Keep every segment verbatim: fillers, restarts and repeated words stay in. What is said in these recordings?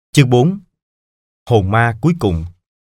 Chương bốn. Hồn ma cuối cùng.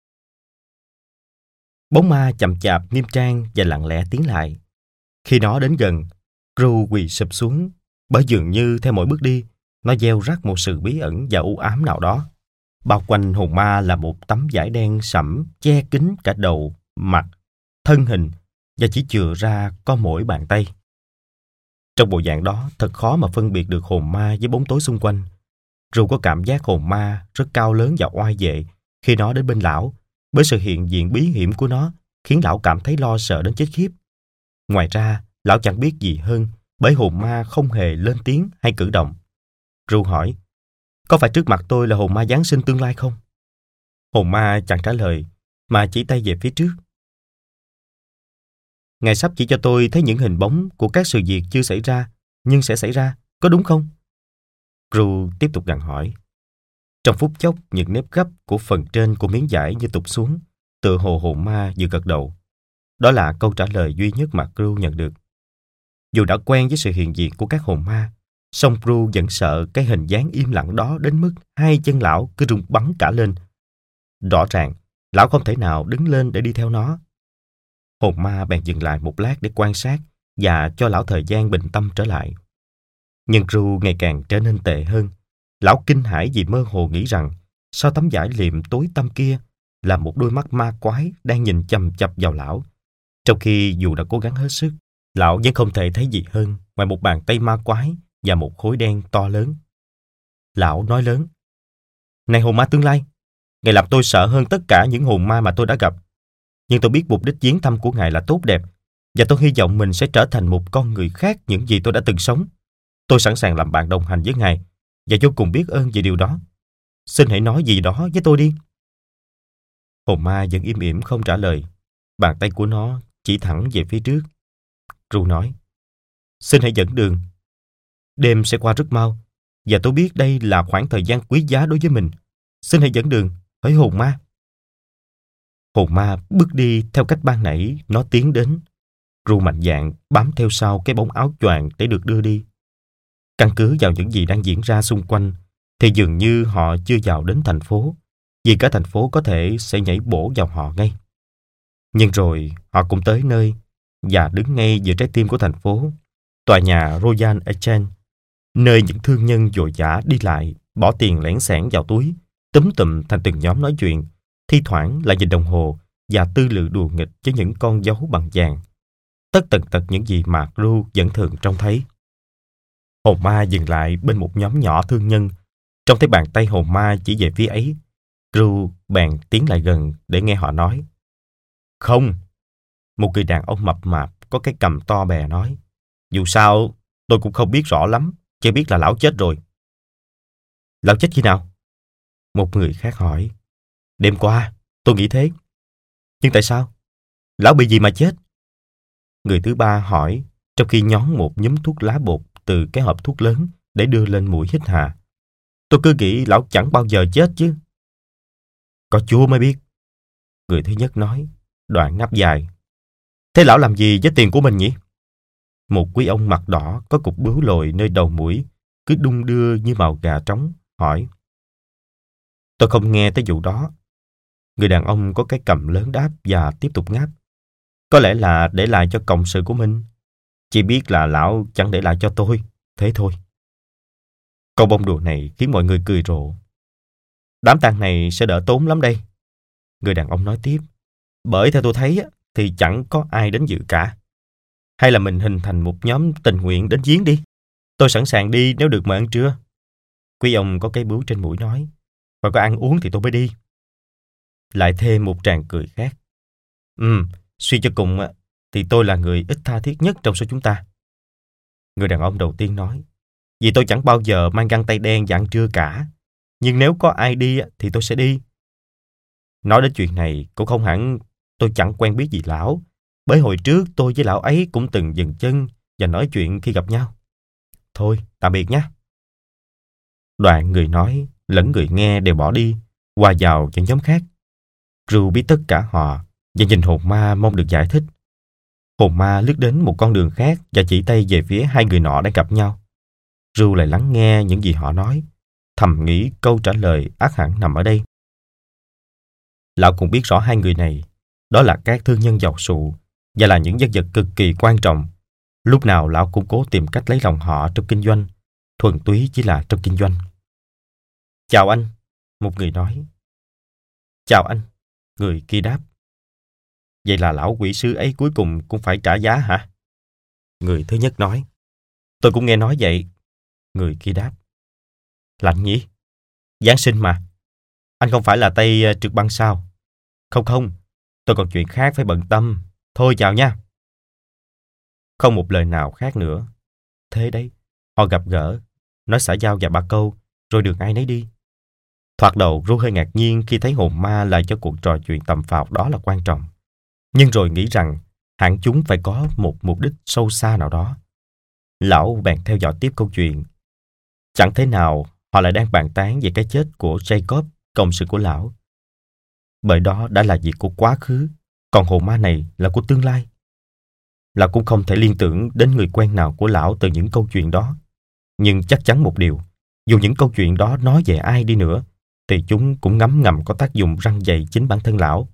Bóng ma chậm chạp, nghiêm trang và lặng lẽ tiến lại. Khi nó đến gần, Ru quỳ sụp xuống, bởi dường như theo mỗi bước đi, nó gieo rắc một sự bí ẩn và u ám nào đó. Bao quanh hồn ma là một tấm vải đen sẫm che kín cả đầu, mặt, thân hình và chỉ chừa ra có mỗi bàn tay. Trong bộ dạng đó, thật khó mà phân biệt được hồn ma với bóng tối xung quanh. Ru có cảm giác hồn ma rất cao lớn và oai vệ khi nó đến bên lão, bởi sự hiện diện bí hiểm của nó khiến lão cảm thấy lo sợ đến chết khiếp. Ngoài ra, lão chẳng biết gì hơn, bởi hồn ma không hề lên tiếng hay cử động. Ru hỏi, có phải trước mặt tôi là hồn ma Giáng sinh tương lai không? Hồn ma chẳng trả lời, mà chỉ tay về phía trước. Ngài sắp chỉ cho tôi thấy những hình bóng của các sự việc chưa xảy ra, nhưng sẽ xảy ra, có đúng không? Ru tiếp tục gặng hỏi. Trong phút chốc, những nếp gấp của phần trên của miếng vải như tụt xuống, tựa hồ hồn ma vừa gật đầu. Đó là câu trả lời duy nhất mà Ru nhận được. Dù đã quen với sự hiện diện của các hồn ma, song Ru vẫn sợ cái hình dáng im lặng đó đến mức hai chân lão cứ rung bắn cả lên. Rõ ràng, lão không thể nào đứng lên để đi theo nó. Hồn ma bèn dừng lại một lát để quan sát và cho lão thời gian bình tâm trở lại. Nhưng Ru ngày càng trở nên tệ hơn. Lão kinh hãi vì mơ hồ nghĩ rằng sau tấm vải liệm tối tăm kia là một đôi mắt ma quái đang nhìn chằm chằm vào lão. Trong khi dù đã cố gắng hết sức, lão vẫn không thể thấy gì hơn ngoài một bàn tay ma quái và một khối đen to lớn. Lão nói lớn, này hồn ma tương lai, ngài làm tôi sợ hơn tất cả những hồn ma mà tôi đã gặp. Nhưng tôi biết mục đích viếng thăm của ngài là tốt đẹp, và tôi hy vọng mình sẽ trở thành một con người khác những gì tôi đã từng sống. Tôi sẵn sàng làm bạn đồng hành với ngài và vô cùng biết ơn về điều đó. Xin hãy nói gì đó với tôi đi. Hồn ma vẫn im ỉm không trả lời. Bàn tay của nó chỉ thẳng về phía trước. Ru nói, xin hãy dẫn đường. Đêm sẽ qua rất mau, và tôi biết đây là khoảng thời gian quý giá đối với mình. Xin hãy dẫn đường, hỡi hồn ma. Hồn ma bước đi theo cách ban nãy nó tiến đến. Ru mạnh dạn bám theo sau cái bóng áo choàng để được đưa đi. Căn cứ vào những gì đang diễn ra xung quanh, thì dường như họ chưa vào đến thành phố, vì cả thành phố có thể sẽ nhảy bổ vào họ ngay. Nhưng rồi họ cũng tới nơi, và đứng ngay giữa trái tim của thành phố, tòa nhà Royal Exchange, nơi những thương nhân vội vã đi lại, bỏ tiền lẻn xẻn vào túi, túm tụm thành từng nhóm nói chuyện, thi thoảng lại nhìn đồng hồ và tư lự đùa nghịch với những con dấu bằng vàng. Tất tần tật những gì mà Ru vẫn thường trông thấy. Hồn ma dừng lại bên một nhóm nhỏ thương nhân. Trông thấy bàn tay hồn ma chỉ về phía ấy, Ru bèn tiến lại gần để nghe họ nói. Không, một người đàn ông mập mạp có cái cằm to bè nói. Dù sao, tôi cũng không biết rõ lắm, chỉ biết là lão chết rồi. Lão chết khi nào? Một người khác hỏi. Đêm qua, tôi nghĩ thế. Nhưng tại sao? Lão bị gì mà chết? Người thứ ba hỏi, trong khi nhón một nhúm thuốc lá bột từ cái hộp thuốc lớn để đưa lên mũi hít hà. Tôi cứ nghĩ lão chẳng bao giờ chết chứ. Có Chúa mới biết. Người thứ nhất nói, đoạn ngáp dài. Thế lão làm gì với tiền của mình nhỉ? Một quý ông mặt đỏ có cục bướu lồi nơi đầu mũi, cứ đung đưa như màu gà trống, hỏi. Tôi không nghe tới vụ đó. Người đàn ông có cái cằm lớn đáp và tiếp tục ngáp. Có lẽ là để lại cho cộng sự của mình. Chỉ biết là lão chẳng để lại cho tôi, thế thôi. Câu bông đùa này khiến mọi người cười rộ. Đám tang này sẽ đỡ tốn lắm đây. Người đàn ông nói tiếp. Bởi theo tôi thấy thì chẳng có ai đến dự cả. Hay là mình hình thành một nhóm tình nguyện đến viếng đi. Tôi sẵn sàng đi nếu được mời ăn trưa. Quý ông có cái bướu trên mũi nói. Và có ăn uống thì tôi mới đi. Lại thêm một tràng cười khác. Ừ, suy cho cùng thì tôi là người ít tha thiết nhất trong số chúng ta. Người đàn ông đầu tiên nói. Vì tôi chẳng bao giờ mang găng tay đen và ăn trưa cả. Nhưng nếu có ai đi thì tôi sẽ đi. Nói đến chuyện này cũng không hẳn tôi chẳng quen biết gì lão. Bởi hồi trước tôi với lão ấy cũng từng dừng chân và nói chuyện khi gặp nhau. Thôi, tạm biệt nhé. Đoạn người nói lẫn người nghe đều bỏ đi, hòa vào những nhóm khác. Ru biết tất cả họ và nhìn hồn ma mong được giải thích. Hồn ma lướt đến một con đường khác và chỉ tay về phía hai người nọ đang gặp nhau. Ru lại lắng nghe những gì họ nói. thầm nghĩ câu trả lời ắt hẳn nằm ở đây. Lão cũng biết rõ hai người này, đó là các thương nhân giàu sụ và là những nhân vật cực kỳ quan trọng. Lúc nào lão cũng cố tìm cách lấy lòng họ trong kinh doanh, thuần túy chỉ là trong kinh doanh. Chào anh, một người nói. Chào anh, người kia đáp. Vậy là lão quỷ sứ ấy cuối cùng cũng phải trả giá hả? Người thứ nhất nói. Tôi cũng nghe nói vậy. Người kia đáp. Lạnh nhỉ? Giáng sinh mà. Anh không phải là tay trượt băng sao? Không không, tôi còn chuyện khác phải bận tâm. Thôi chào nha. Không một lời nào khác nữa. Thế đấy, họ gặp gỡ, nói xã giao vài ba câu, rồi đường ai nấy đi. Thoạt đầu Ru hơi ngạc nhiên khi thấy hồn ma lại cho cuộc trò chuyện tầm phào đó là quan trọng. Nhưng rồi nghĩ rằng hẳn chúng phải có một mục đích sâu xa nào đó. Lão bèn theo dõi tiếp câu chuyện. Chẳng thế nào họ lại đang bàn tán về cái chết của Jacob, cộng sự của lão. Bởi đó đã là việc của quá khứ, còn hồn ma này là của tương lai. Lão cũng không thể liên tưởng đến người quen nào của lão từ những câu chuyện đó. Nhưng chắc chắn một điều, dù những câu chuyện đó nói về ai đi nữa, thì chúng cũng ngấm ngầm có tác dụng răn dày chính bản thân lão.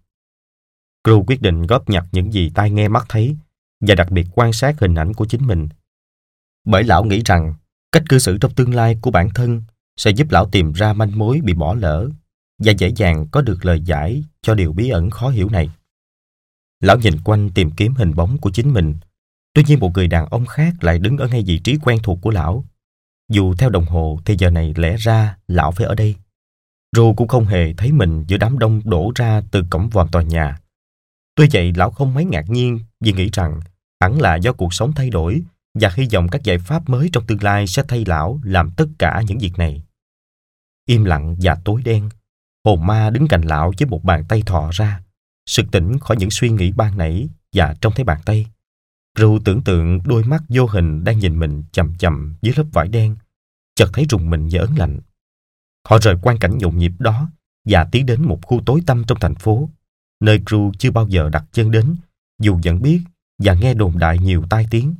Gru quyết định góp nhặt những gì tai nghe mắt thấy và đặc biệt quan sát hình ảnh của chính mình. Bởi lão nghĩ rằng cách cư xử trong tương lai của bản thân sẽ giúp lão tìm ra manh mối bị bỏ lỡ và dễ dàng có được lời giải cho điều bí ẩn khó hiểu này. Lão nhìn quanh tìm kiếm hình bóng của chính mình. Tuy nhiên một người đàn ông khác lại đứng ở ngay vị trí quen thuộc của lão. Dù theo đồng hồ thì giờ này lẽ ra lão phải ở đây. Ru cũng không hề thấy mình giữa đám đông đổ ra từ cổng vòm tòa nhà. Tuy vậy lão không mấy ngạc nhiên vì nghĩ rằng hẳn là do cuộc sống thay đổi và hy vọng các giải pháp mới trong tương lai sẽ thay lão làm tất cả những việc này. Im lặng và tối đen, hồn ma đứng cạnh lão với một bàn tay thò ra, sực tỉnh khỏi những suy nghĩ ban nãy và trông thấy bàn tay. Ru tưởng tượng đôi mắt vô hình đang nhìn mình chằm chằm dưới lớp vải đen, chợt thấy rùng mình và ớn lạnh. Họ rời quang cảnh nhộn nhịp đó và tiến đến một khu tối tăm trong thành phố, nơi Ru chưa bao giờ đặt chân đến, dù vẫn biết và nghe đồn đại nhiều tai tiếng.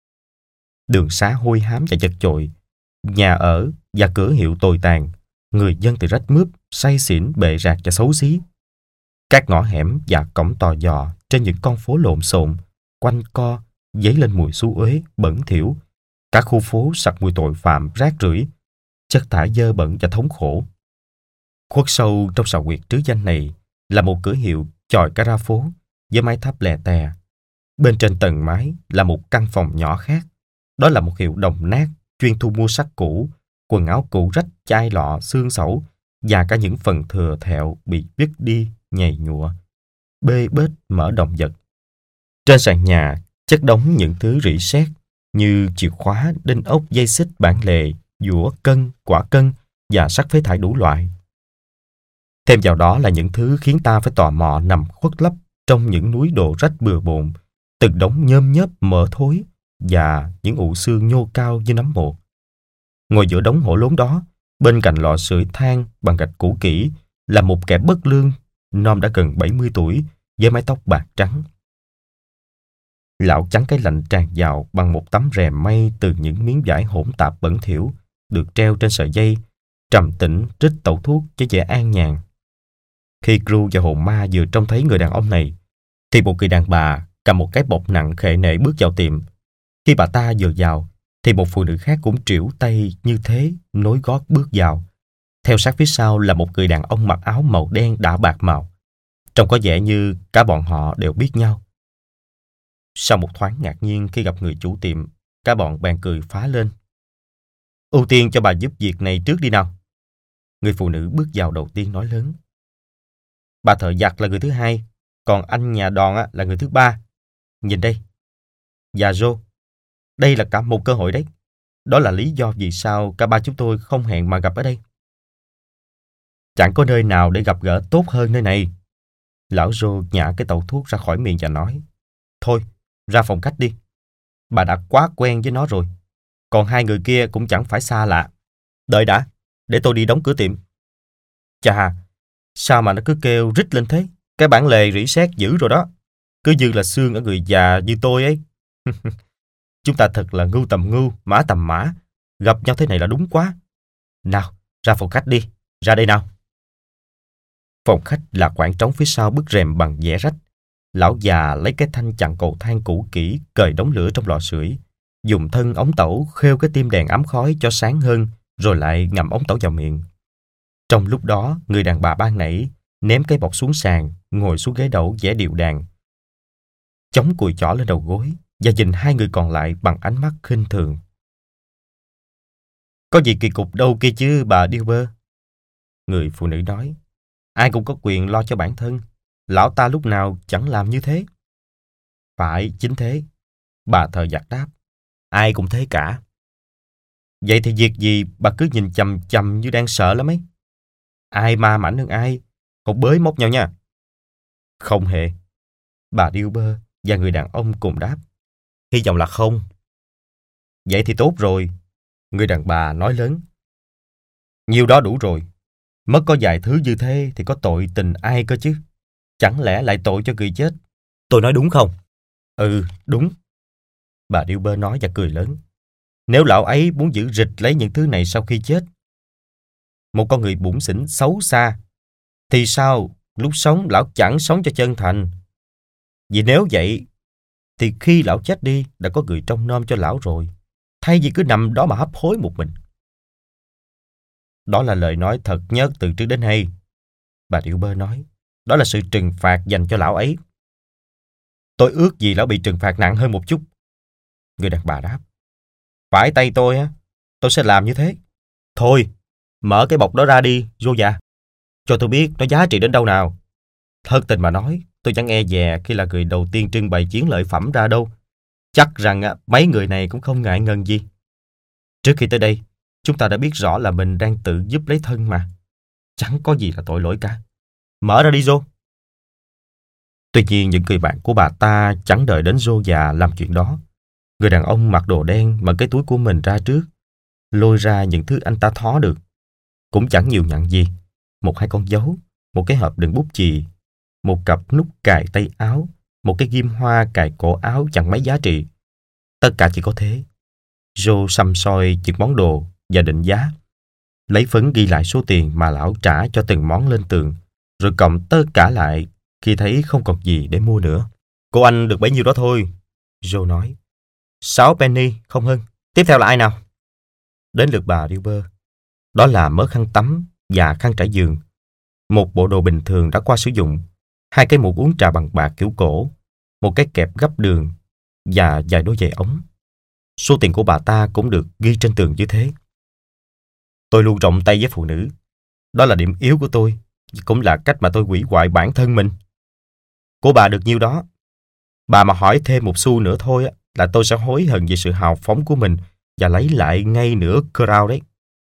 Đường xá hôi hám và chật chội, nhà ở và cửa hiệu tồi tàn, người dân thì rách mướp, say xỉn, bệ rạc và xấu xí. Các ngõ hẻm và cổng tò dò trên những con phố lộn xộn, quanh co, dấy lên mùi xú uế, bẩn thỉu. Cả khu phố sặc mùi tội phạm, rác rưởi, chất thải dơ bẩn và thống khổ. Khuất sâu trong sào quyệt trứ danh này là một cửa hiệu chòi cả ra phố với mái tháp lè tè. Bên trên tầng mái là một căn phòng nhỏ khác. Đó là một hiệu đồng nát chuyên thu mua sắt cũ, quần áo cũ rách, chai lọ, xương sẩu và cả những phần thừa thẹo bị vứt đi, nhầy nhụa, bê bết mỡ động vật. Trên sàn nhà chất đống những thứ rỉ sét như chìa khóa, đinh ốc, dây xích, bản lề, dũa, cân, quả cân và sắt phế thải đủ loại. Thêm vào đó là những thứ khiến ta phải tò mò nằm khuất lấp trong những núi đồ rách bừa bộn, từng đống nhôm nhớp mỡ thối và những ụ xương nhô cao như nấm mộ. Ngồi giữa đống hổ lốn đó, bên cạnh lò sưởi than bằng gạch cũ kỹ, là một kẻ bất lương, nom đã gần bảy mươi tuổi, với mái tóc bạc trắng. Lão chắn cái lạnh tràn vào bằng một tấm rèm mây từ những miếng vải hỗn tạp bẩn thỉu, được treo trên sợi dây, trầm tĩnh trích tẩu thuốc với vẻ an nhàn. Khi Gru và hồn ma vừa trông thấy người đàn ông này, thì một người đàn bà cầm một cái bọc nặng khệ nệ bước vào tiệm. Khi bà ta vừa vào, thì một phụ nữ khác cũng trĩu tay như thế, nối gót bước vào. Theo sát phía sau là một người đàn ông mặc áo màu đen đã bạc màu. Trông có vẻ như cả bọn họ đều biết nhau. Sau một thoáng ngạc nhiên khi gặp người chủ tiệm, cả bọn bèn cười phá lên. Ưu tiên cho bà giúp việc này trước đi nào. Người phụ nữ bước vào đầu tiên nói lớn. Bà thợ giặt là người thứ hai, còn anh nhà đòn á, là người thứ ba. Nhìn đây. Và Joe, đây là cả một cơ hội đấy. Đó là lý do vì sao cả ba chúng tôi không hẹn mà gặp ở đây. Chẳng có nơi nào để gặp gỡ tốt hơn nơi này. Lão Joe nhả cái tẩu thuốc ra khỏi miệng và nói. Thôi, ra phòng khách đi. Bà đã quá quen với nó rồi. Còn hai người kia cũng chẳng phải xa lạ. Đợi đã, để tôi đi đóng cửa tiệm. Chà, sao mà nó cứ kêu rít lên thế? Cái bản lề rỉ sét dữ rồi đó. Cứ như là xương ở người già như tôi ấy. Chúng ta thật là ngưu tầm ngưu, mã tầm mã. Gặp nhau thế này là đúng quá. Nào, Ra phòng khách đi, ra đây nào. Phòng khách là khoảng trống phía sau bức rèm bằng vẽ rách. Lão già lấy cái thanh chặn cầu thang cũ kỹ, cời đống lửa trong lò sưởi, dùng thân ống tẩu khêu cái tim đèn ấm khói cho sáng hơn, rồi lại ngậm ống tẩu vào miệng. Trong lúc đó, người đàn bà ban nãy ném cái bọc xuống sàn, ngồi xuống ghế đẩu vẽ điệu đàn, chống cùi chỏ lên đầu gối và nhìn hai người còn lại bằng ánh mắt khinh thường. Có gì kỳ cục đâu kia chứ bà Dilber. Người phụ nữ nói. Ai cũng có quyền lo cho bản thân. Lão ta lúc nào chẳng làm như thế. Phải, chính thế. Bà thờ giặc đáp. Ai cũng thế cả. Vậy thì việc gì bà cứ nhìn chằm chằm như đang sợ lắm ấy. Ai ma mảnh hơn ai, không bới móc nhau nha. Không hề. Bà Dilber và người đàn ông cùng đáp. Hy vọng là không. Vậy thì tốt rồi. Người đàn bà nói lớn. Nhiều đó đủ rồi. Mất có vài thứ như thế thì có tội tình ai cơ chứ. Chẳng lẽ lại tội cho người chết? Tôi nói đúng không? Ừ, đúng. Bà Dilber nói và cười lớn. Nếu lão ấy muốn giữ rịch lấy những thứ này sau khi chết, một con người bủn xỉn xấu xa, thì sao lúc sống lão chẳng sống cho chân thành? Vì nếu vậy, thì khi lão chết đi đã có người trông nom cho lão rồi, thay vì cứ nằm đó mà hấp hối một mình. Đó là lời nói thật nhất từ trước đến nay. Bà Dilber nói. Đó là sự trừng phạt dành cho lão ấy. Tôi ước gì lão bị trừng phạt nặng hơn một chút. Người đàn bà đáp. Phải tay tôi á, tôi sẽ làm như thế. Thôi, mở cái bọc đó ra đi, vô già. Cho tôi biết nó giá trị đến đâu nào. Thật tình mà nói, tôi chẳng e dè khi là người đầu tiên trưng bày chiến lợi phẩm ra đâu. Chắc rằng mấy người này cũng không ngại ngần gì. Trước khi tới đây, chúng ta đã biết rõ là mình đang tự giúp lấy thân mà. Chẳng có gì là tội lỗi cả. Mở ra đi Joe. Tuy nhiên những người bạn của bà ta chẳng đợi đến Joe già làm chuyện đó. Người đàn ông mặc đồ đen mở cái túi của mình ra trước, lôi ra những thứ anh ta thó được. Cũng chẳng nhiều nhặn gì. Một hai con dấu, một cái hộp đựng bút chì, một cặp nút cài tay áo, một cái ghim hoa cài cổ áo chẳng mấy giá trị. Tất cả chỉ có thế. Joe săm soi những món đồ và định giá. Lấy phấn ghi lại số tiền mà lão trả cho từng món lên tường, rồi cộng tất cả lại khi thấy không còn gì để mua nữa. Cô anh được bấy nhiêu đó thôi, Joe nói. Sáu penny, không hơn. Tiếp theo là ai nào? Đến lượt bà Dilber. Đó là mớ khăn tắm và khăn trải giường. Một bộ đồ bình thường đã qua sử dụng. Hai cái muỗng uống trà bằng bạc kiểu cổ. Một cái kẹp gấp đường và vài đôi giày ống. Số tiền của bà ta cũng được ghi trên tường như thế. Tôi luôn rộng tay với phụ nữ. Đó là điểm yếu của tôi, cũng là cách mà tôi hủy hoại bản thân mình. Của bà được nhiêu đó. Bà mà hỏi thêm một xu nữa thôi là tôi sẽ hối hận về sự hào phóng của mình và lấy lại ngay nửa crown đấy.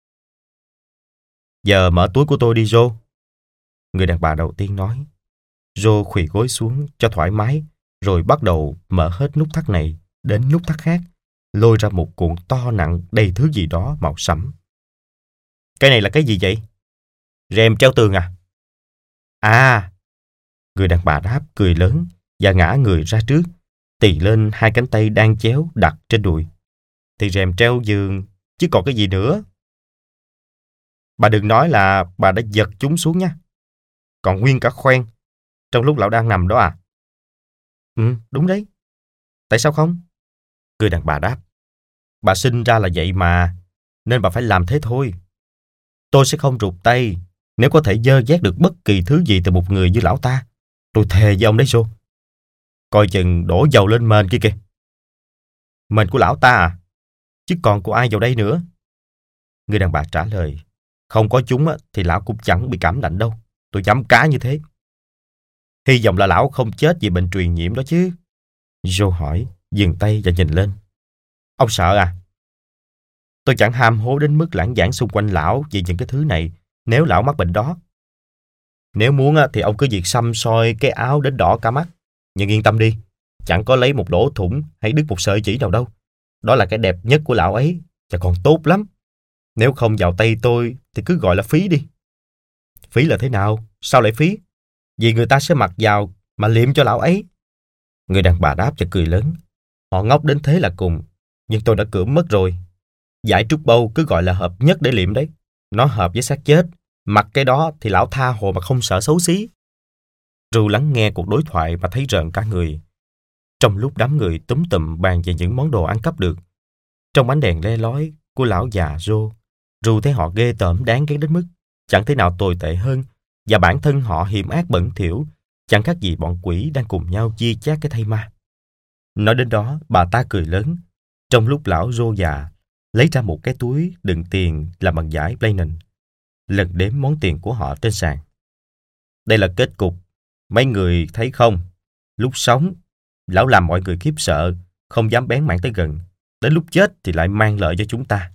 Giờ mở túi của tôi đi Joe. Người đàn bà đầu tiên nói. Joe khuỵu gối xuống cho thoải mái, rồi bắt đầu mở hết nút thắt này đến nút thắt khác, lôi ra một cuộn to nặng đầy thứ gì đó màu sẫm. Cái này là cái gì vậy? Rèm treo tường à? À! Người đàn bà đáp cười lớn và ngã người ra trước, tì lên hai cánh tay đang chéo đặt trên đùi. Thì rèm treo giường, chứ còn cái gì nữa. Bà đừng nói là bà đã giật chúng xuống nha. Còn nguyên cả khoen, trong lúc lão đang nằm đó à? Ừ, đúng đấy. Tại sao không? Người đàn bà đáp. Bà sinh ra là vậy mà, nên bà phải làm thế thôi. Tôi sẽ không rụt tay nếu có thể dơ vét được bất kỳ thứ gì từ một người như lão ta. Tôi thề với ông đấy Joe. Coi chừng đổ dầu lên mền kia kìa. Mền của lão ta à? Chứ còn của ai vào đây nữa? Người đàn bà trả lời. Không có chúng thì lão cũng chẳng bị cảm lạnh đâu. Tôi dám cá như thế. Hy vọng là lão không chết vì bệnh truyền nhiễm đó chứ. Joe hỏi, dừng tay và nhìn lên. Ông sợ à? Tôi chẳng ham hố đến mức lãng vãng xung quanh lão vì những cái thứ này nếu lão mắc bệnh đó. Nếu muốn thì ông cứ việc xăm soi cái áo đến đỏ cả mắt. Nhưng yên tâm đi, chẳng có lấy một lỗ thủng hay đứt một sợi chỉ nào đâu. Đó là cái đẹp nhất của lão ấy và còn tốt lắm. Nếu không vào tay tôi thì cứ gọi là phí đi. Phí là thế nào? Sao lại phí? Vì người ta sẽ mặc vào mà liệm cho lão ấy. Người đàn bà đáp và cười lớn. Họ ngốc đến thế là cùng, nhưng tôi đã cưỡng mất rồi. Giải trúc bâu cứ gọi là hợp nhất để liệm đấy. Nó hợp với xác chết. Mặc cái đó thì lão tha hồ mà không sợ xấu xí. Ru lắng nghe cuộc đối thoại mà thấy rợn cả người. Trong lúc đám người túm tụm bàn về những món đồ ăn cắp được, trong ánh đèn le lói của lão già Joe, Ru thấy họ ghê tởm đáng ghét đến mức chẳng thể nào tồi tệ hơn, và bản thân họ hiểm ác bẩn thỉu, chẳng khác gì bọn quỷ đang cùng nhau chia chác cái thây ma. Nói đến đó, bà ta cười lớn, trong lúc lão Joe già lấy ra một cái túi đựng tiền làm bằng vải Plainen, lần đếm món tiền của họ trên sàn. Đây là kết cục. Mấy người thấy không? Lúc sống, lão làm mọi người khiếp sợ, không dám bén mảng tới gần. Đến lúc chết thì lại mang lợi cho chúng ta.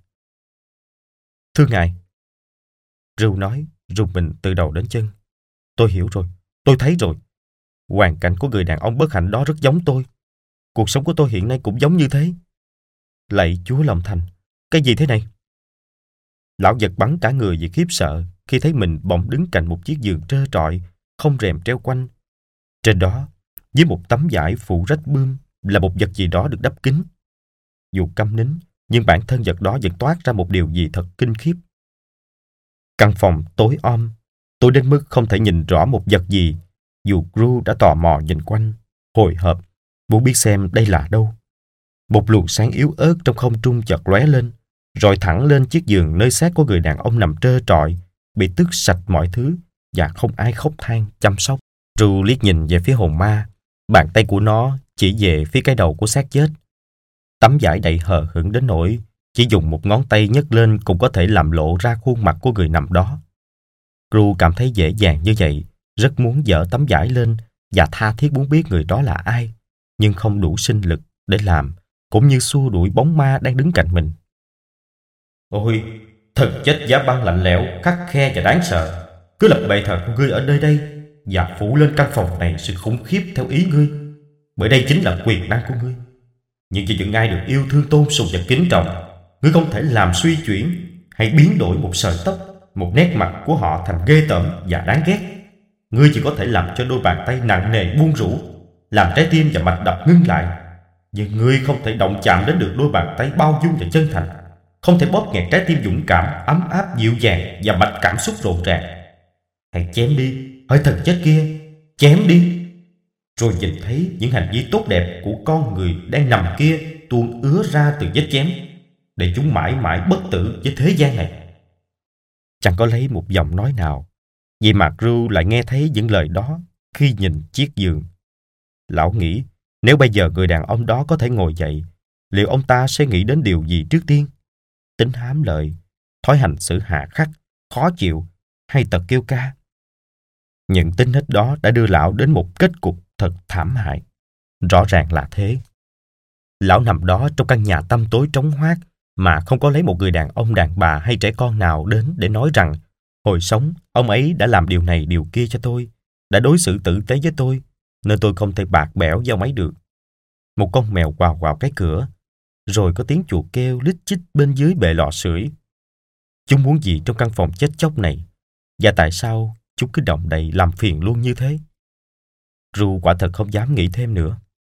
Thưa ngài, Ru nói, rùng mình từ đầu đến chân. Tôi hiểu rồi, tôi thấy rồi. Hoàn cảnh của người đàn ông bất hạnh đó rất giống tôi. Cuộc sống của tôi hiện nay cũng giống như thế. Lạy Chúa lòng thành, cái gì thế này? Lão giật bắn cả người vì khiếp sợ khi thấy mình bỗng đứng cạnh một chiếc giường trơ trọi, không rèm treo quanh. Trên đó, với một tấm vải phủ rách bươm, là một vật gì đó được đắp kín. Dù câm nín, nhưng bản thân vật đó vẫn toát ra một điều gì thật kinh khiếp. Căn phòng tối om, tối đến mức không thể nhìn rõ một vật gì, dù Ru đã tò mò nhìn quanh, hồi hộp, muốn biết xem đây là đâu. Một luồng sáng yếu ớt trong không trung chợt lóe lên, rồi thẳng lên chiếc giường nơi xác của người đàn ông nằm trơ trọi, bị tước sạch mọi thứ và không ai khóc than chăm sóc. Ru liếc nhìn về phía hồn ma, bàn tay của nó chỉ về phía cái đầu của xác chết. Tấm vải đầy hờ hững đến nỗi chỉ dùng một ngón tay nhấc lên cũng có thể làm lộ ra khuôn mặt của người nằm đó. Ru cảm thấy dễ dàng như vậy, rất muốn dỡ tấm vải lên và tha thiết muốn biết người đó là ai, nhưng không đủ sinh lực để làm, cũng như xua đuổi bóng ma đang đứng cạnh mình. Ôi, thần chết giá băng lạnh lẽo, khắt khe và đáng sợ, cứ lập bệ thờ của ngươi ở nơi đây và phủ lên căn phòng này sự khủng khiếp theo ý ngươi, bởi đây chính là quyền năng của ngươi. Nhưng vì những ai được yêu thương tôn sùng và kính trọng, ngươi không thể làm suy chuyển hay biến đổi một sợi tóc, một nét mặt của họ thành ghê tởm và đáng ghét. Ngươi chỉ có thể làm cho đôi bàn tay nặng nề buông rũ, làm trái tim và mạch đập ngưng lại. Nhưng ngươi không thể động chạm đến được đôi bàn tay bao dung và chân thành, không thể bóp nghẹt trái tim dũng cảm, ấm áp, dịu dàng và mạch cảm xúc rộn ràng. Hãy chém đi, hỡi thần chết kia, chém đi, rồi nhìn thấy những hành vi tốt đẹp của con người đang nằm kia tuôn ứa ra từ vết chém, để chúng mãi mãi bất tử với thế gian này. Chẳng có lấy một giọng nói nào, vậy mà Ru lại nghe thấy những lời đó khi nhìn chiếc giường. Lão nghĩ, nếu bây giờ người đàn ông đó có thể ngồi dậy, liệu ông ta sẽ nghĩ đến điều gì trước tiên? Tính hám lợi, thói hành xử hà khắc, khó chịu, hay tật kêu ca? Những tính hết đó đã đưa lão đến một kết cục thật thảm hại. Rõ ràng là thế. Lão nằm đó trong căn nhà tăm tối trống hoác mà không có lấy một người đàn ông, đàn bà hay trẻ con nào đến để nói rằng hồi sống ông ấy đã làm điều này điều kia cho tôi, đã đối xử tử tế với tôi, nên tôi không thể bạc bẽo với ông ấy được. Một con mèo quào quào cái cửa, rồi có tiếng chuột kêu lít chích bên dưới bệ lò sưởi. Chúng muốn gì trong căn phòng chết chóc này, và tại sao chúng cứ động đậy làm phiền luôn như thế? Ru quả thật không dám nghĩ thêm nữa.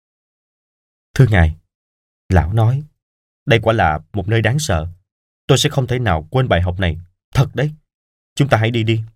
Thưa ngài, lão nói, đây quả là một nơi đáng sợ. Tôi sẽ không thể nào quên bài học này. Thật đấy. Chúng ta hãy đi đi.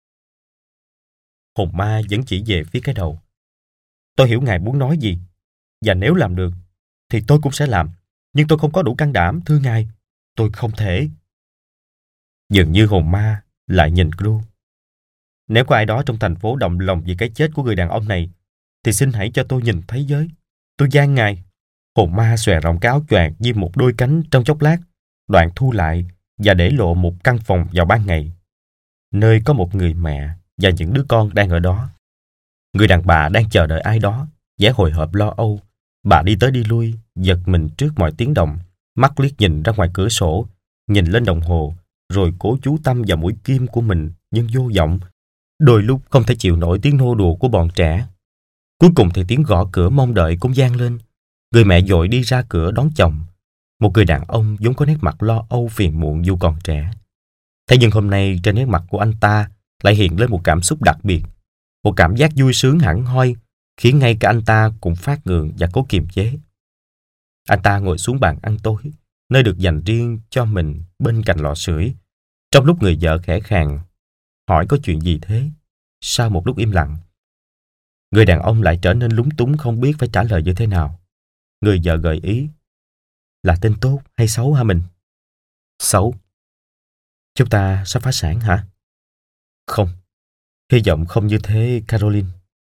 Hồn ma vẫn chỉ về phía cái đầu. Tôi hiểu ngài muốn nói gì, và nếu làm được thì tôi cũng sẽ làm. Nhưng tôi không có đủ can đảm, thưa ngài. Tôi không thể. Dường như hồn ma lại nhìn Ru. Nếu có ai đó trong thành phố động lòng vì cái chết của người đàn ông này, thì xin hãy cho tôi nhìn thấy với. Tôi van ngài. Hồn ma xòe rộng cái áo choàng như một đôi cánh trong chốc lát, đoạn thu lại và để lộ một căn phòng vào ban ngày, nơi có một người mẹ và những đứa con đang ở đó. Người đàn bà đang chờ đợi ai đó, vẻ hồi hộp lo âu. Bà đi tới đi lui, giật mình trước mọi tiếng động, mắt liếc nhìn ra ngoài cửa sổ, nhìn lên đồng hồ, rồi cố chú tâm vào mũi kim của mình nhưng vô vọng. Đôi lúc không thể chịu nổi tiếng nô đùa của bọn trẻ. Cuối cùng thì tiếng gõ cửa mong đợi cũng vang lên. Người mẹ vội đi ra cửa đón chồng, một người đàn ông vốn có nét mặt lo âu phiền muộn dù còn trẻ. Thế nhưng hôm nay trên nét mặt của anh ta lại hiện lên một cảm xúc đặc biệt, một cảm giác vui sướng hẳn hoi, khiến ngay cả anh ta cũng phát ngượng và cố kiềm chế. Anh ta ngồi xuống bàn ăn tối, nơi được dành riêng cho mình bên cạnh lò sưởi, Trong lúc người vợ khẽ khàng hỏi có chuyện gì thế, sau một lúc im lặng, người đàn ông lại trở nên lúng túng không biết phải trả lời như thế nào. Người vợ gợi ý, là tên tốt hay xấu hả mình? Xấu. Chúng ta sắp phá sản hả? Không, hy vọng không như thế, Caroline.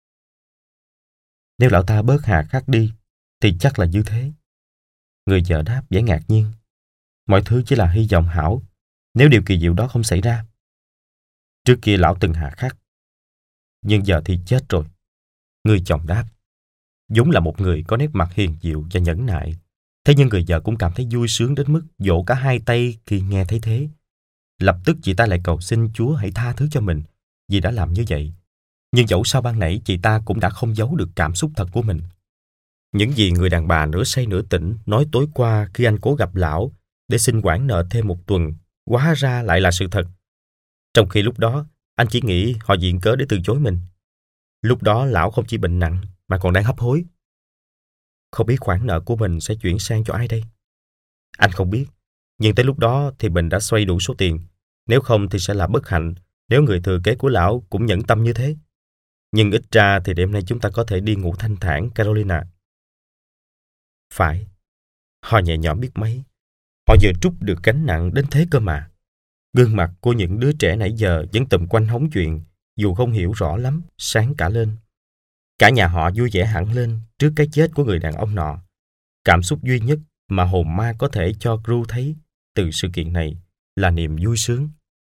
Nếu lão ta bớt hà khắc đi, thì chắc là như thế. Người vợ đáp vẻ ngạc nhiên. Mọi thứ chỉ là hy vọng hảo, nếu điều kỳ diệu đó không xảy ra. Trước kia lão từng hà khắc, nhưng giờ thì chết rồi. Người chồng đáp, vốn là một người có nét mặt hiền diệu và nhẫn nại. Thế nhưng người vợ cũng cảm thấy vui sướng đến mức vỗ cả hai tay khi nghe thấy thế. Lập tức chị ta lại cầu xin Chúa hãy tha thứ cho mình vì đã làm như vậy. Nhưng dẫu sao ban nãy chị ta cũng đã không giấu được cảm xúc thật của mình. Những gì người đàn bà nửa say nửa tỉnh nói tối qua khi anh cố gặp lão để xin hoãn nợ thêm một tuần, hóa ra lại là sự thật. Trong khi lúc đó, anh chỉ nghĩ họ viện cớ để từ chối mình. Lúc đó lão không chỉ bệnh nặng mà còn đang hấp hối. Không biết khoản nợ của mình sẽ chuyển sang cho ai đây? Anh không biết, nhưng tới lúc đó thì mình đã xoay đủ số tiền. Nếu không thì sẽ là bất hạnh nếu người thừa kế của lão cũng nhẫn tâm như thế. Nhưng ít ra thì đêm nay chúng ta có thể đi ngủ thanh thản, Carolina. Phải, họ nhẹ nhõm biết mấy. Họ vừa trút được gánh nặng đến thế cơ mà. Gương mặt của những đứa trẻ nãy giờ vẫn tụm quanh hóng chuyện, dù không hiểu rõ lắm, sáng cả lên. Cả nhà họ vui vẻ hẳn lên trước cái chết của người đàn ông nọ. Cảm xúc duy nhất mà hồn ma có thể cho Gru thấy từ sự kiện này là niềm vui sướng.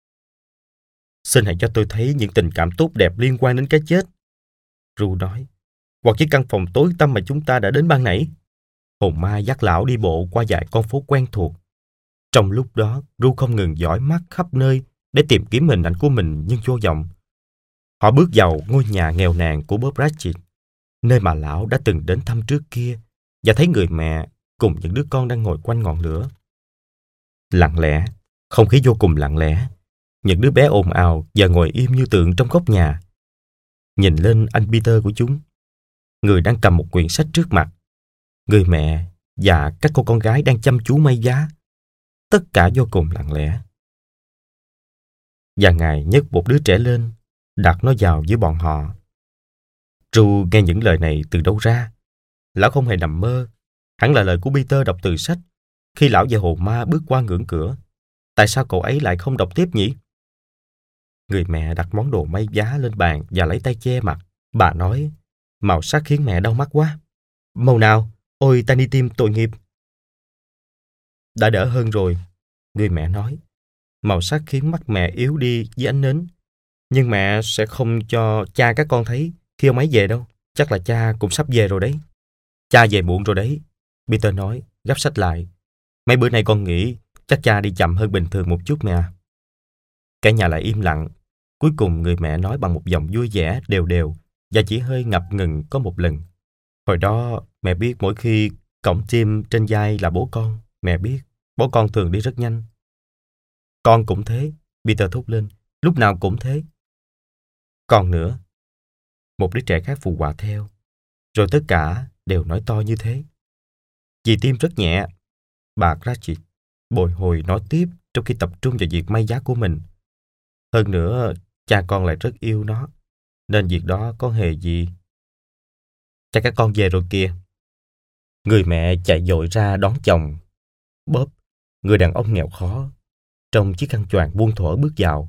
Xin hãy cho tôi thấy những tình cảm tốt đẹp liên quan đến cái chết, Gru nói. Hoặc chiếc căn phòng tối tăm mà chúng ta đã đến ban nãy. Hồn ma dắt lão đi bộ qua vài con phố quen thuộc. Trong lúc đó, Gru không ngừng dõi mắt khắp nơi để tìm kiếm hình ảnh của mình nhưng vô vọng. Họ bước vào ngôi nhà nghèo nàn của Bob Cratchit, nơi mà lão đã từng đến thăm trước kia, và thấy người mẹ cùng những đứa con đang ngồi quanh ngọn lửa. Lặng lẽ, không khí vô cùng lặng lẽ. Những đứa bé ồn ào và ngồi im như tượng trong góc nhà. Nhìn lên anh Peter của chúng, người đang cầm một quyển sách trước mặt. Người mẹ và các cô con gái đang chăm chú may vá. Tất cả vô cùng lặng lẽ. Và Ngài nhấc một đứa trẻ lên, đặt nó vào với bọn họ. Ru nghe những lời này từ đâu ra? Lão không hề nằm mơ. Hẳn là lời của Peter đọc từ sách. Khi lão và hồn ma bước qua ngưỡng cửa, tại sao cậu ấy lại không đọc tiếp nhỉ? Người mẹ đặt món đồ may vá lên bàn và lấy tay che mặt. Bà nói, màu sắc khiến mẹ đau mắt quá. Màu nào? Ôi Tiny Tim tội nghiệp. Đã đỡ hơn rồi, người mẹ nói. Màu sắc khiến mắt mẹ yếu đi với ánh nến. Nhưng mẹ sẽ không cho cha các con thấy khi ông ấy về đâu. Chắc là cha cũng sắp về rồi đấy. Cha về muộn rồi đấy, Peter nói, gấp sách lại. Mấy bữa nay con nghĩ chắc cha đi chậm hơn bình thường một chút mẹ à. Cả nhà lại im lặng. Cuối cùng người mẹ nói bằng một giọng vui vẻ đều đều và chỉ hơi ngập ngừng có một lần. Hồi đó mẹ biết mỗi khi cõng Tim trên vai là bố con, mẹ biết bố con thường đi rất nhanh. Con cũng thế, Peter thốt lên, lúc nào cũng thế. Còn nữa, một đứa trẻ khác phụ họa theo. Rồi tất cả đều nói to như thế. Vì Tim rất nhẹ, bà Cratchit bồi hồi nói tiếp trong khi tập trung vào việc may vá của mình. Hơn nữa, cha con lại rất yêu nó, nên việc đó có hề gì. Cha các con về rồi kìa. Người mẹ chạy vội ra đón chồng. Bob, người đàn ông nghèo khó, trong chiếc khăn choàng buông thõa bước vào.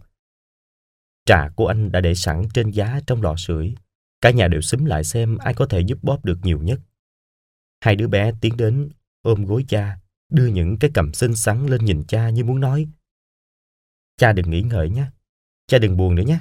Trà của anh đã để sẵn trên giá trong lò sưởi. Cả nhà đều xúm lại xem ai có thể giúp Bob được nhiều nhất. Hai đứa bé tiến đến ôm gối cha, đưa những cái cằm xinh xắn lên nhìn cha như muốn nói: Cha đừng nghĩ ngợi nhé, cha đừng buồn nữa nhé.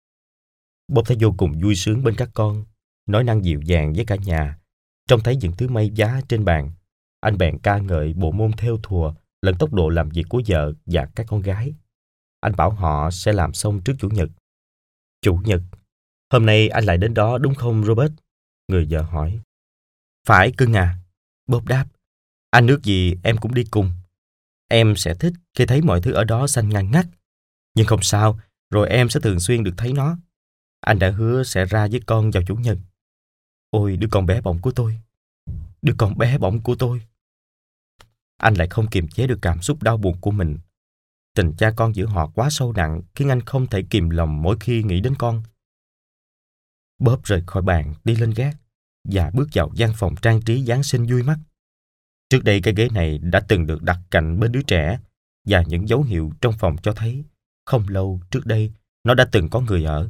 Bob thấy vô cùng vui sướng bên các con, nói năng dịu dàng với cả nhà. Trông thấy những thứ may vá trên bàn, anh bèn ca ngợi bộ môn thêu thùa lẫn tốc độ làm việc của vợ và các con gái. Anh bảo họ sẽ làm xong trước Chủ nhật. Chủ nhật? Hôm nay anh lại đến đó đúng không Robert? Người vợ hỏi. Phải cưng à, Bob đáp. Anh ước gì em cũng đi cùng. Em sẽ thích khi thấy mọi thứ ở đó xanh ngăn ngắt. Nhưng không sao, rồi em sẽ thường xuyên được thấy nó. Anh đã hứa sẽ ra với con vào Chủ nhật. Ôi đứa con bé bỏng của tôi, đứa con bé bỏng của tôi. Anh lại không kiềm chế được cảm xúc đau buồn của mình. Tình cha con giữa họ quá sâu nặng khiến anh không thể kìm lòng mỗi khi nghĩ đến con. Bob rời khỏi bàn đi lên gác và bước vào gian phòng trang trí Giáng sinh vui mắt. Trước đây cái ghế này đã từng được đặt cạnh bên đứa trẻ và những dấu hiệu trong phòng cho thấy không lâu trước đây nó đã từng có người ở.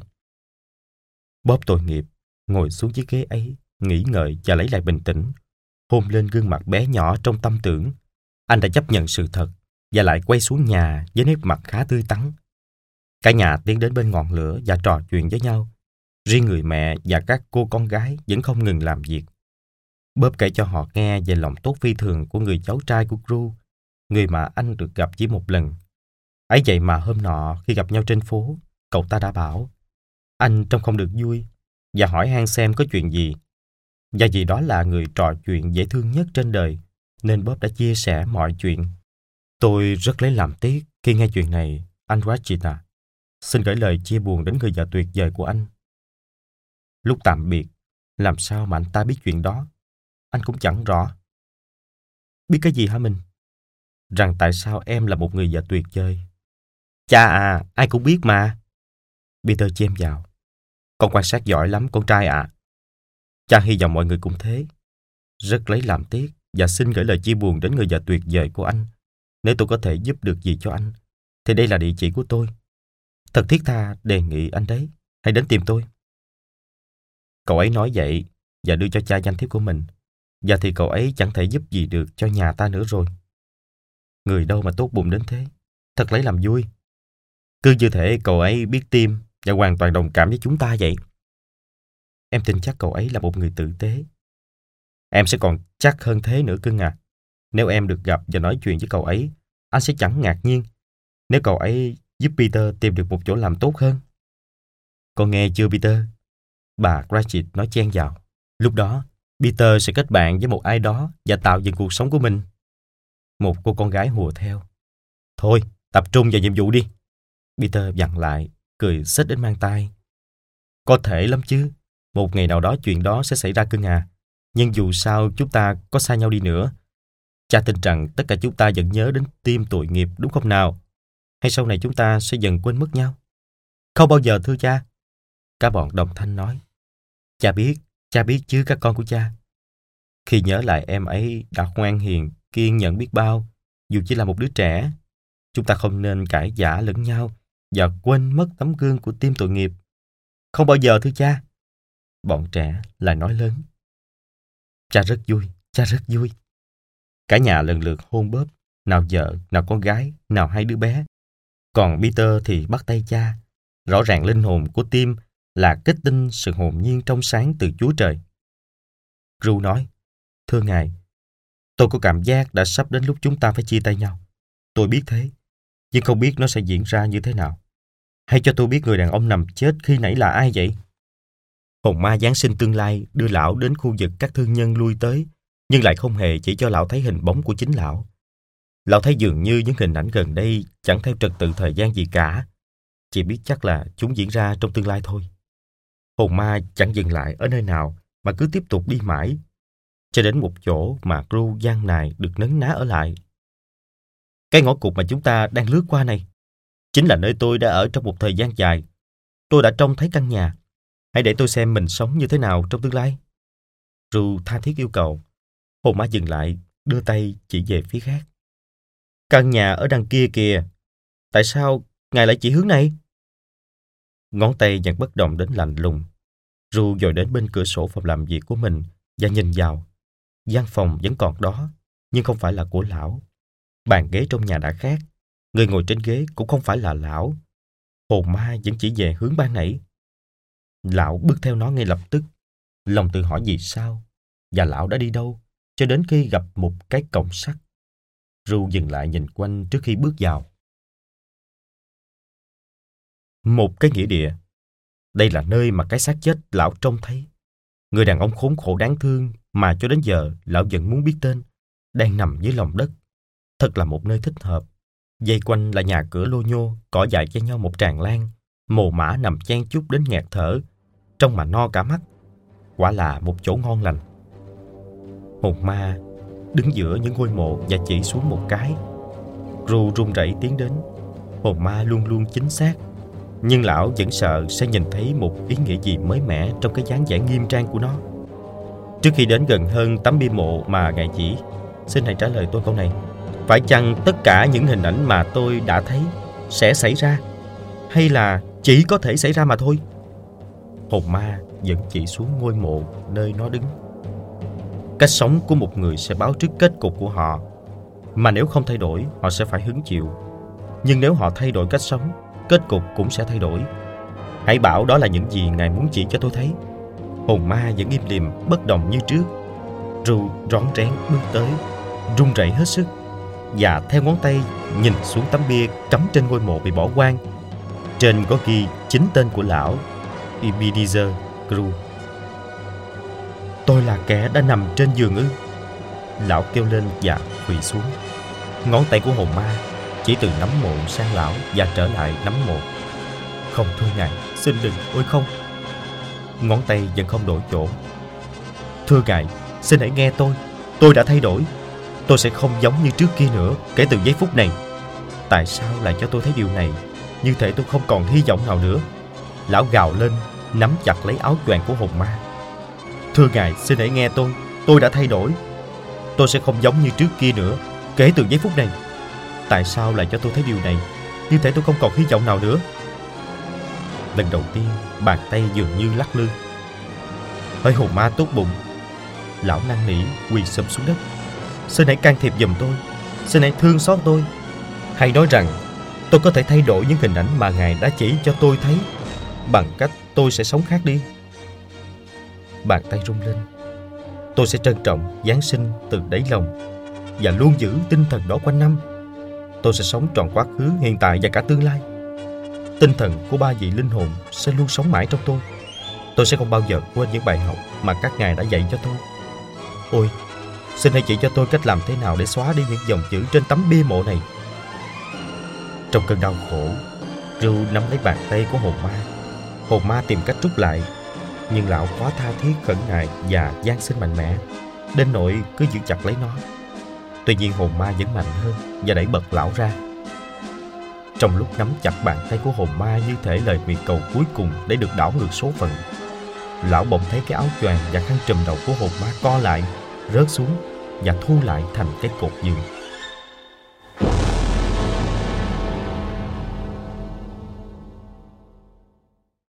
Bob tội nghiệp ngồi xuống chiếc ghế ấy, nghĩ ngợi và lấy lại bình tĩnh, hôn lên gương mặt bé nhỏ trong tâm tưởng. Anh đã chấp nhận sự thật và lại quay xuống nhà với nét mặt khá tươi tắn. Cả nhà tiến đến bên ngọn lửa và trò chuyện với nhau. Riêng người mẹ và các cô con gái vẫn không ngừng làm việc. Bob kể cho họ nghe về lòng tốt phi thường của người cháu trai của Drew, người mà anh được gặp chỉ một lần. Ấy vậy mà hôm nọ khi gặp nhau trên phố, cậu ta đã bảo anh trông không được vui và hỏi han xem có chuyện gì. Và vì đó là người trò chuyện dễ thương nhất trên đời, nên Bob đã chia sẻ mọi chuyện. Tôi rất lấy làm tiếc khi nghe chuyện này, anh Ratchit à. Xin gửi lời chia buồn đến người vợ tuyệt vời của anh. Lúc tạm biệt, làm sao mà anh ta biết chuyện đó? Anh cũng chẳng rõ. Biết cái gì hả mình? Rằng tại sao em là một người vợ tuyệt vời. Cha à, ai cũng biết mà. Peter chêm vào. Con quan sát giỏi lắm con trai ạ. À. Cha hy vọng mọi người cũng thế. Rất lấy làm tiếc và xin gửi lời chia buồn đến người vợ tuyệt vời của anh. Nếu tôi có thể giúp được gì cho anh, thì đây là địa chỉ của tôi. Thật thiết tha đề nghị anh đấy, hãy đến tìm tôi. Cậu ấy nói vậy và đưa cho cha danh thiếp của mình. Và thì cậu ấy chẳng thể giúp gì được cho nhà ta nữa rồi. Người đâu mà tốt bụng đến thế. Thật lấy làm vui. Cứ như thể cậu ấy biết tim và hoàn toàn đồng cảm với chúng ta vậy. Em tin chắc cậu ấy là một người tử tế. Em sẽ còn chắc hơn thế nữa cưng à. Nếu em được gặp và nói chuyện với cậu ấy, anh sẽ chẳng ngạc nhiên nếu cậu ấy giúp Peter tìm được một chỗ làm tốt hơn. Con nghe chưa Peter? Bà Cratchit nói chen vào. Lúc đó, Peter sẽ kết bạn với một ai đó và tạo dựng cuộc sống của mình. Một cô con gái hùa theo. Thôi, tập trung vào nhiệm vụ đi. Peter dặn lại, cười xếch đến mang tai. Có thể lắm chứ. Một ngày nào đó chuyện đó sẽ xảy ra cưng à. Nhưng dù sao chúng ta có xa nhau đi nữa, cha tin rằng tất cả chúng ta vẫn nhớ đến tim tội nghiệp đúng không nào? Hay sau này chúng ta sẽ dần quên mất nhau? Không bao giờ thưa cha. Cả bọn đồng thanh nói. Cha biết, cha biết chứ các con của cha. Khi nhớ lại em ấy đã ngoan hiền, kiên nhẫn biết bao, dù chỉ là một đứa trẻ, chúng ta không nên cãi vã lẫn nhau và quên mất tấm gương của tim tội nghiệp. Không bao giờ thưa cha. Bọn trẻ lại nói lớn. Cha rất vui, cha rất vui. Cả nhà lần lượt hôn Bob, nào vợ, nào con gái, nào hai đứa bé. Còn Peter thì bắt tay cha. Rõ ràng linh hồn của Tim là kết tinh sự hồn nhiên trong sáng từ Chúa Trời. Drew nói, thưa ngài, tôi có cảm giác đã sắp đến lúc chúng ta phải chia tay nhau. Tôi biết thế, nhưng không biết nó sẽ diễn ra như thế nào. Hãy cho tôi biết người đàn ông nằm chết khi nãy là ai vậy? Hồn ma Giáng sinh tương lai đưa lão đến khu vực các thương nhân lui tới, nhưng lại không hề chỉ cho lão thấy hình bóng của chính lão. Lão thấy dường như những hình ảnh gần đây chẳng theo trật tự thời gian gì cả, chỉ biết chắc là chúng diễn ra trong tương lai thôi. Hồn ma chẳng dừng lại ở nơi nào mà cứ tiếp tục đi mãi, cho đến một chỗ mà Drew gian nài được nấn ná ở lại. Cái ngõ cụt mà chúng ta đang lướt qua này chính là nơi tôi đã ở trong một thời gian dài. Tôi đã trông thấy căn nhà. Hãy để tôi xem mình sống như thế nào trong tương lai. Drew tha thiết yêu cầu. Hồn ma dừng lại, đưa tay chỉ về phía khác. Căn nhà ở đằng kia kìa. Tại sao ngài lại chỉ hướng này? Ngón tay vẫn bất động đến lạnh lùng. Drew dội đến bên cửa sổ phòng làm việc của mình và nhìn vào. Gian phòng vẫn còn đó, nhưng không phải là của lão. Bàn ghế trong nhà đã khác. Người ngồi trên ghế cũng không phải là lão. Hồn ma vẫn chỉ về hướng ban nãy. Lão bước theo nó ngay lập tức. Lòng tự hỏi vì sao và lão đã đi đâu cho đến khi gặp một cái cổng sắt. Drew dừng lại nhìn quanh trước khi bước vào. Một cái nghĩa địa. Đây là nơi mà cái xác chết lão trông thấy. Người đàn ông khốn khổ đáng thương mà cho đến giờ lão vẫn muốn biết tên, đang nằm dưới lòng đất. Thật là một nơi thích hợp. Dây quanh là nhà cửa lô nhô, cỏ dại che nhau một tràng lan, mồ mả nằm chen chúc đến nghẹt thở, trông mà no cả mắt. Quả là một chỗ ngon lành. Hồn ma đứng giữa những ngôi mộ và chỉ xuống một cái. Drew run rẩy tiến đến. Hồn ma luôn luôn chính xác, nhưng lão vẫn sợ sẽ nhìn thấy một ý nghĩa gì mới mẻ trong cái dáng vẻ nghiêm trang của nó. Trước khi đến gần hơn tấm bia mộ mà ngài chỉ, xin hãy trả lời tôi câu này: phải chăng tất cả những hình ảnh mà tôi đã thấy sẽ xảy ra, hay là chỉ có thể xảy ra mà thôi? Hồn ma vẫn chỉ xuống ngôi mộ nơi nó đứng. Cách sống của một người sẽ báo trước kết cục của họ, mà nếu không thay đổi, họ sẽ phải hứng chịu. Nhưng nếu họ thay đổi cách sống, kết cục cũng sẽ thay đổi. Hãy bảo đó là những gì ngài muốn chỉ cho tôi thấy. Hồn ma vẫn im lìm, bất động như trước. Ru rón rén bước tới, run rẩy hết sức, và theo ngón tay nhìn xuống tấm bia cắm trên ngôi mộ bị bỏ hoang. Trên có ghi chính tên của lão, Ebenezer Scrooge. Tôi là kẻ đã nằm trên giường ư? Lão kêu lên và quỳ xuống. Ngón tay của hồn ma chỉ từ nắm mộ sang lão và trở lại nắm mộ. Không, thưa ngài, xin đừng, ôi không. Ngón tay vẫn không đổi chỗ. Thưa ngài, xin hãy nghe tôi. Tôi đã thay đổi. Tôi sẽ không giống như trước kia nữa kể từ giây phút này. Tại sao lại cho tôi thấy điều này? Như thể tôi không còn hy vọng nào nữa. Lão gào lên, nắm chặt lấy áo choàng của hồn ma. Thưa ngài, xin hãy nghe tôi. Tôi đã thay đổi. Tôi sẽ không giống như trước kia nữa kể từ giây phút này. Tại sao lại cho tôi thấy điều này? Như thể tôi không còn hy vọng nào nữa. Lần đầu tiên, bàn tay dường như lắc lư. Hỡi hồn ma tốt bụng, lão năn nỉ quỳ sụp xuống đất. Xin hãy can thiệp giùm tôi. Xin hãy thương xót tôi. Hãy nói rằng tôi có thể thay đổi những hình ảnh mà ngài đã chỉ cho tôi thấy, bằng cách tôi sẽ sống khác đi. Bàn tay rung lên. Tôi sẽ trân trọng Giáng sinh từ đáy lòng và luôn giữ tinh thần đó quanh năm. Tôi sẽ sống trọn quá khứ, hiện tại và cả tương lai. Tinh thần của ba vị linh hồn sẽ luôn sống mãi trong tôi. Tôi sẽ không bao giờ quên những bài học mà các ngài đã dạy cho tôi. Ôi, xin hãy chỉ cho tôi cách làm thế nào để xóa đi những dòng chữ trên tấm bia mộ này. Trong cơn đau khổ, Ru nắm lấy bàn tay của hồn ma. Hồn ma tìm cách rút lại, nhưng lão quá tha thiết, khẩn nại và van xin mạnh mẽ, đến nỗi cứ giữ chặt lấy nó. Tuy nhiên hồn ma vẫn mạnh hơn và đẩy bật lão ra. Trong lúc nắm chặt bàn tay của hồn ma như thể lời nguyện cầu cuối cùng để được đảo ngược số phận, lão bỗng thấy cái áo choàng và khăn trùm đầu của hồn ma co lại, rớt xuống và thu lại thành cái cột giường.